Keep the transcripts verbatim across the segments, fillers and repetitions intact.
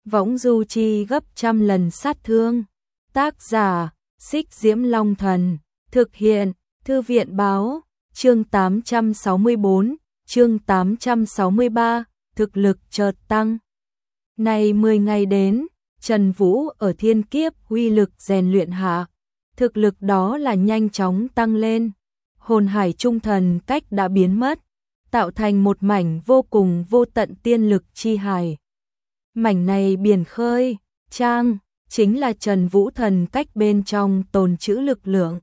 võng du chi gấp trăm lần sát thương. Tác giả, Xích Diễm Long Thần, thực hiện, Thư viện Báo, chương tám trăm sáu mươi bốn, chương tám trăm sáu mươi ba, thực lực chợt tăng. Này mười ngày đến, Trần Vũ ở thiên kiếp uy lực rèn luyện hạ, thực lực đó là nhanh chóng tăng lên. Hồn hải trung thần cách đã biến mất, tạo thành một mảnh vô cùng vô tận tiên lực chi hải. Mảnh này biển khơi, trang, chính là Trần Vũ thần cách bên trong tồn trữ lực lượng.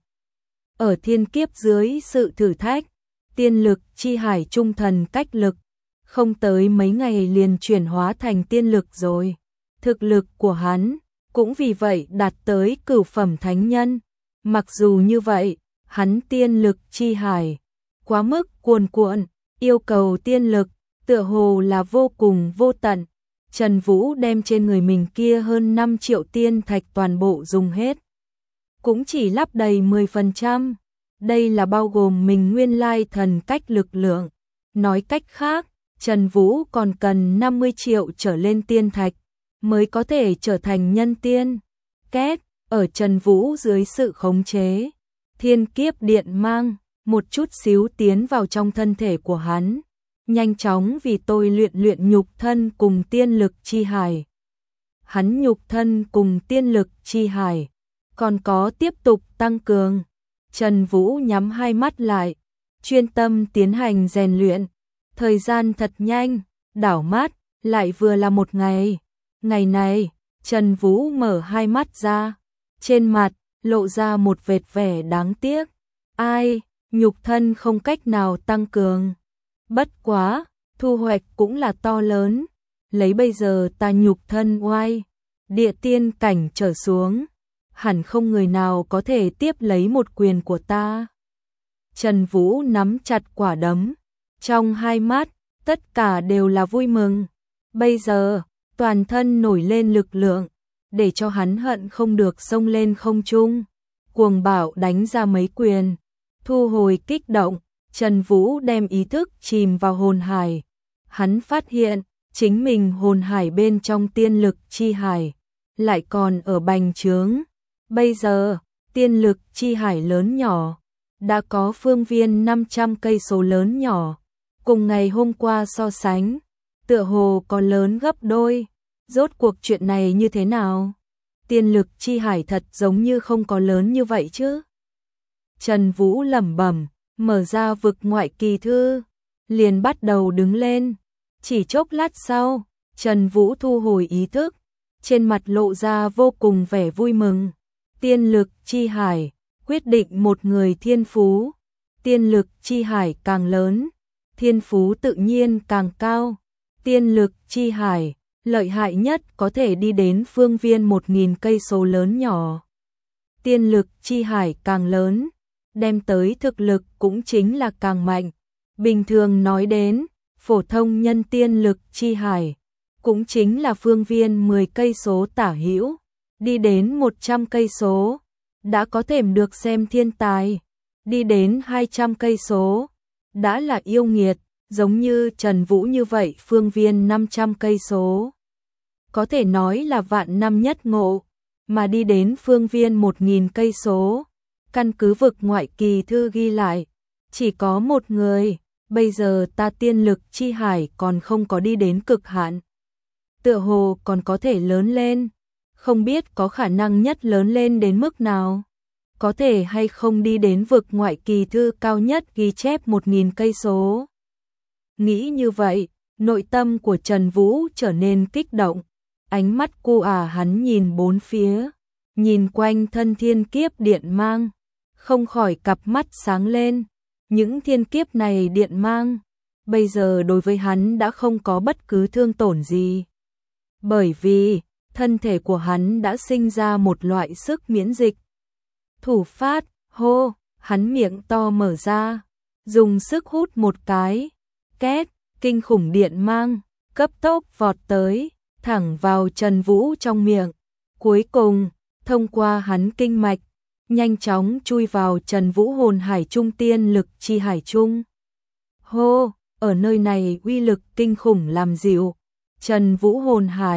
Ở thiên kiếp dưới sự thử thách, tiên lực chi hải trung thần cách lực, không tới mấy ngày liền chuyển hóa thành tiên lực rồi. Thực lực của hắn cũng vì vậy đạt tới cửu phẩm thánh nhân. Mặc dù như vậy, hắn tiên lực chi hải quá mức cuồn cuộn, yêu cầu tiên lực tựa hồ là vô cùng vô tận. Trần Vũ đem trên người mình kia hơn năm triệu tiên thạch toàn bộ dùng hết, cũng chỉ lắp đầy mười phần trăm. Đây là bao gồm mình nguyên lai thần cách lực lượng. Nói cách khác, Trần Vũ còn cần năm mươi triệu trở lên tiên thạch mới có thể trở thành nhân tiên. Két, ở Trần Vũ dưới sự khống chế, thiên kiếp điện mang một chút xíu tiến vào trong thân thể của hắn, nhanh chóng vì tôi luyện luyện nhục thân cùng tiên lực chi hải. Hắn nhục thân cùng tiên lực chi hải còn có tiếp tục tăng cường. Trần Vũ nhắm hai mắt lại, chuyên tâm tiến hành rèn luyện. Thời gian thật nhanh, đảo mắt lại vừa là một ngày. Ngày này, Trần Vũ mở hai mắt ra, trên mặt lộ ra một vệt vẻ đáng tiếc. Ai, nhục thân không cách nào tăng cường. Bất quá, thu hoạch cũng là to lớn. Lấy bây giờ ta nhục thân oai, địa tiên cảnh trở xuống, hẳn không người nào có thể tiếp lấy một quyền của ta. Trần Vũ nắm chặt quả đấm, trong hai mắt tất cả đều là vui mừng. Bây giờ, toàn thân nổi lên lực lượng, để cho hắn hận không được xông lên không trung, cuồng bạo đánh ra mấy quyền. Thu hồi kích động, Trần Vũ đem ý thức chìm vào hồn hải. Hắn phát hiện, chính mình hồn hải bên trong tiên lực chi hải lại còn ở bành trướng. Bây giờ, tiên lực chi hải lớn nhỏ đã có phương viên năm trăm cây số lớn nhỏ, cùng ngày hôm qua so sánh, tựa hồ còn lớn gấp đôi. Rốt cuộc chuyện này như thế nào? Tiên lực chi hải thật giống như không có lớn như vậy chứ. Trần Vũ lẩm bẩm, mở ra vực ngoại kỳ thư, liền bắt đầu đứng lên. Chỉ chốc lát sau, Trần Vũ thu hồi ý thức, trên mặt lộ ra vô cùng vẻ vui mừng. Tiên lực chi hải quyết định một người thiên phú. Tiên lực chi hải càng lớn, thiên phú tự nhiên càng cao. Tiên lực chi hải lợi hại nhất có thể đi đến phương viên một nghìn cây số lớn nhỏ. Tiên lực chi hải càng lớn, đem tới thực lực cũng chính là càng mạnh. Bình thường nói đến, phổ thông nhân tiên lực chi hải cũng chính là phương viên mười cây số tả hữu, đi đến một trăm cây số đã có thể được xem thiên tài, đi đến hai trăm cây số đã là yêu nghiệt. Giống như Trần Vũ như vậy phương viên năm trăm cây số có thể nói là vạn năm nhất ngộ, mà đi đến phương viên một nghìn cây số, căn cứ vực ngoại kỳ thư ghi lại, chỉ có một người. Bây giờ ta tiên lực chi hải còn không có đi đến cực hạn, tựa hồ còn có thể lớn lên, không biết có khả năng nhất lớn lên đến mức nào, có thể hay không đi đến vực ngoại kỳ thư cao nhất ghi chép một nghìn cây số. Nghĩ như vậy, nội tâm của Trần Vũ trở nên kích động. Ánh mắt cu ả hắn nhìn bốn phía, nhìn quanh thân thiên kiếp điện mang, không khỏi cặp mắt sáng lên. Những thiên kiếp này điện mang, bây giờ đối với hắn đã không có bất cứ thương tổn gì. Bởi vì, thân thể của hắn đã sinh ra một loại sức miễn dịch. Thủ phát, hô, hắn miệng to mở ra, dùng sức hút một cái. Két, kinh khủng điện mang, cấp tốc vọt tới, thẳng vào Trần Vũ trong miệng. Cuối cùng, thông qua hắn kinh mạch, nhanh chóng chui vào Trần Vũ hồn hải trung tiên lực chi hải trung. Hô, ở nơi này uy lực kinh khủng làm dịu. Trần Vũ hồn hải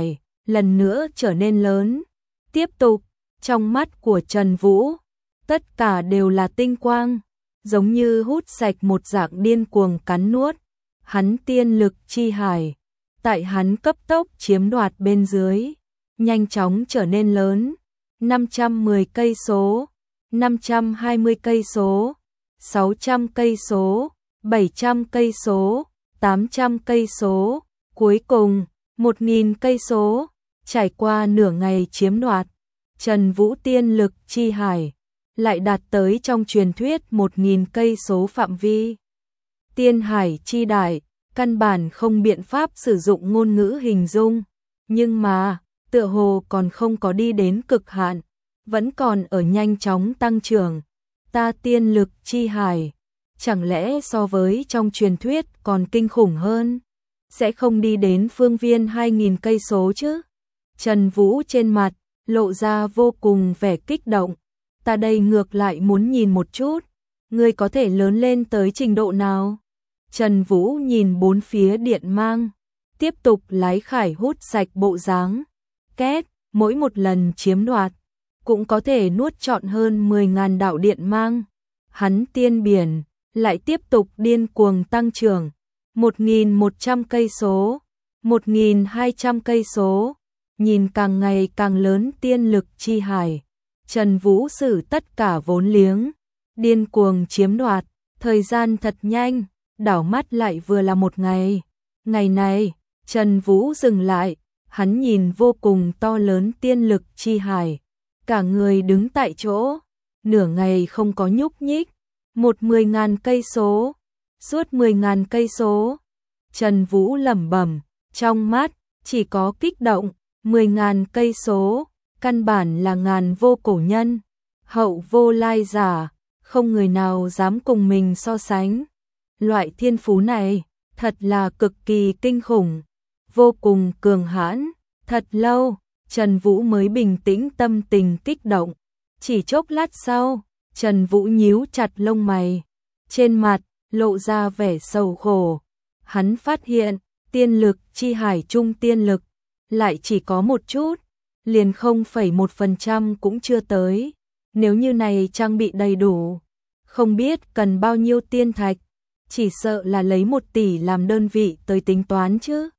lần nữa trở nên lớn. Tiếp tục, trong mắt của Trần Vũ, tất cả đều là tinh quang, giống như hút sạch một dạng điên cuồng cắn nuốt. Hắn tiên lực chi hải, tại hắn cấp tốc chiếm đoạt bên dưới, nhanh chóng trở nên lớn. năm trăm mười cây số, năm trăm hai mươi cây số, sáu trăm cây số, bảy trăm cây số, tám trăm cây số, cuối cùng một nghìn cây số. Trải qua nửa ngày chiếm đoạt, Trần Vũ tiên lực chi hải lại đạt tới trong truyền thuyết một nghìn cây số phạm vi. Tiên hải chi đại, căn bản không biện pháp sử dụng ngôn ngữ hình dung, nhưng mà tựa hồ còn không có đi đến cực hạn, vẫn còn ở nhanh chóng tăng trưởng. Ta tiên lực chi hải, chẳng lẽ so với trong truyền thuyết còn kinh khủng hơn, sẽ không đi đến phương viên hai nghìn cây số chứ? Trần Vũ trên mặt lộ ra vô cùng vẻ kích động. Ta đây ngược lại muốn nhìn một chút, ngươi có thể lớn lên tới trình độ nào? Trần Vũ nhìn bốn phía điện mang, tiếp tục lái khải hút sạch bộ dáng. Két, mỗi một lần chiếm đoạt, cũng có thể nuốt trọn hơn mười nghìn đạo điện mang. Hắn tiên biển lại tiếp tục điên cuồng tăng trưởng, một nghìn một trăm cây số, một nghìn hai trăm cây số, nhìn càng ngày càng lớn tiên lực chi hải. Trần Vũ sử tất cả vốn liếng, điên cuồng chiếm đoạt, thời gian thật nhanh, đảo mắt lại vừa là một ngày. Ngày này, Trần Vũ dừng lại, hắn nhìn vô cùng to lớn tiên lực chi hải, cả người đứng tại chỗ, nửa ngày không có nhúc nhích. Một mười ngàn cây số, suốt mười ngàn cây số. Trần Vũ lẩm bẩm, trong mắt chỉ có kích động. Mười ngàn cây số, căn bản là ngàn vô cổ nhân, hậu vô lai giả, không người nào dám cùng mình so sánh. Loại thiên phú này, thật là cực kỳ kinh khủng, vô cùng cường hãn. Thật lâu, Trần Vũ mới bình tĩnh tâm tình kích động. Chỉ chốc lát sau, Trần Vũ nhíu chặt lông mày, trên mặt lộ ra vẻ sầu khổ. Hắn phát hiện, tiên lực chi hải trung tiên lực lại chỉ có một chút, liền không phẩy một phần trăm cũng chưa tới. Nếu như này trang bị đầy đủ, không biết cần bao nhiêu tiên thạch, chỉ sợ là lấy một tỷ làm đơn vị tới tính toán chứ.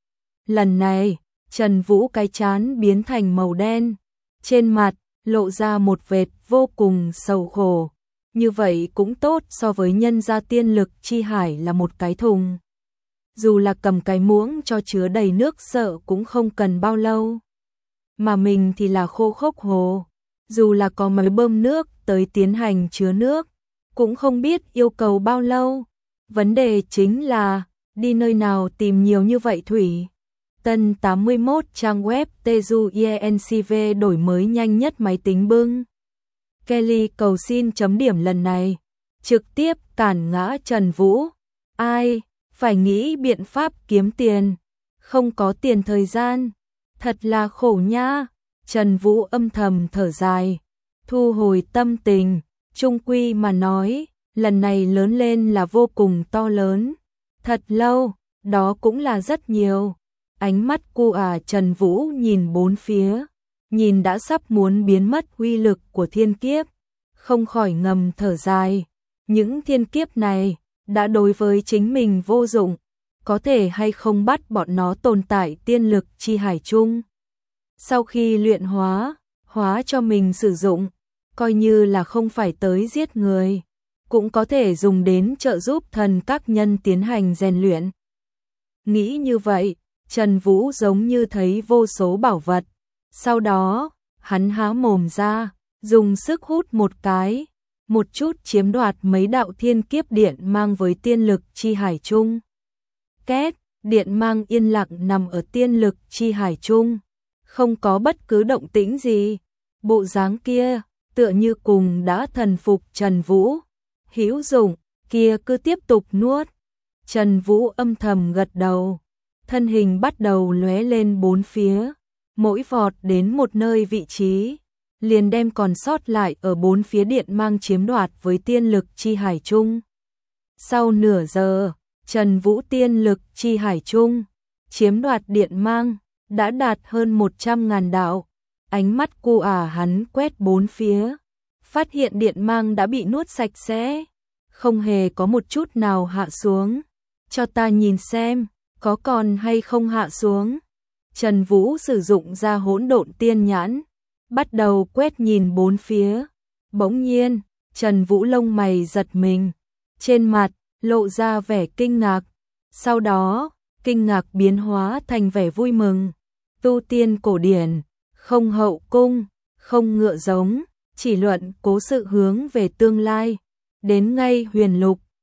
Lần này, Trần Vũ cái trán biến thành màu đen, trên mặt lộ ra một vệt vô cùng sầu khổ. Như vậy cũng tốt, so với nhân gia tiên lực chi hải là một cái thùng, dù là cầm cái muỗng cho chứa đầy nước sợ cũng không cần bao lâu. Mà mình thì là khô khốc hồ, dù là có máy bơm nước tới tiến hành chứa nước, cũng không biết yêu cầu bao lâu. Vấn đề chính là, đi nơi nào tìm nhiều như vậy thủy. Tân tám mươi mốt trang web Teju i en xê vê đổi mới nhanh nhất máy tính bưng. Kelly cầu xin chấm điểm lần này, trực tiếp cản ngã Trần Vũ. Ai, phải nghĩ biện pháp kiếm tiền, không có tiền thời gian, thật là khổ nha. Trần Vũ âm thầm thở dài, thu hồi tâm tình, chung quy mà nói, lần này lớn lên là vô cùng to lớn. Thật lâu, đó cũng là rất nhiều. Ánh mắt cu à Trần Vũ nhìn bốn phía, nhìn đã sắp muốn biến mất uy lực của thiên kiếp, không khỏi ngầm thở dài. Những thiên kiếp này đã đối với chính mình vô dụng, có thể hay không bắt bọn nó tồn tại tiên lực chi hải chung. Sau khi luyện hóa, hóa cho mình sử dụng, coi như là không phải tới giết người, cũng có thể dùng đến trợ giúp thần các nhân tiến hành rèn luyện. Nghĩ như vậy, Trần Vũ giống như thấy vô số bảo vật. Sau đó, hắn há mồm ra, dùng sức hút một cái, một chút chiếm đoạt mấy đạo thiên kiếp điện mang với tiên lực chi hải chung. Két, điện mang yên lặng nằm ở tiên lực chi hải chung, không có bất cứ động tĩnh gì. Bộ dáng kia, tựa như cùng đã thần phục Trần Vũ. Hữu dụng, kia cứ tiếp tục nuốt. Trần Vũ âm thầm gật đầu, thân hình bắt đầu lóe lên bốn phía, mỗi vọt đến một nơi vị trí, liền đem còn sót lại ở bốn phía điện mang chiếm đoạt với tiên lực chi hải chung. Sau nửa giờ, Trần Vũ tiên lực chi hải chung chiếm đoạt điện mang, đã đạt hơn một trăm ngàn đạo. Ánh mắt cu ả hắn quét bốn phía, phát hiện điện mang đã bị nuốt sạch sẽ, không hề có một chút nào hạ xuống. Cho ta nhìn xem, có còn hay không hạ xuống. Trần Vũ sử dụng ra hỗn độn tiên nhãn, bắt đầu quét nhìn bốn phía. Bỗng nhiên, Trần Vũ lông mày giật mình, trên mặt lộ ra vẻ kinh ngạc. Sau đó, kinh ngạc biến hóa thành vẻ vui mừng. Tu tiên cổ điển, không hậu cung, không ngựa giống, chỉ luận cố sự hướng về tương lai. Đến ngay huyền lục,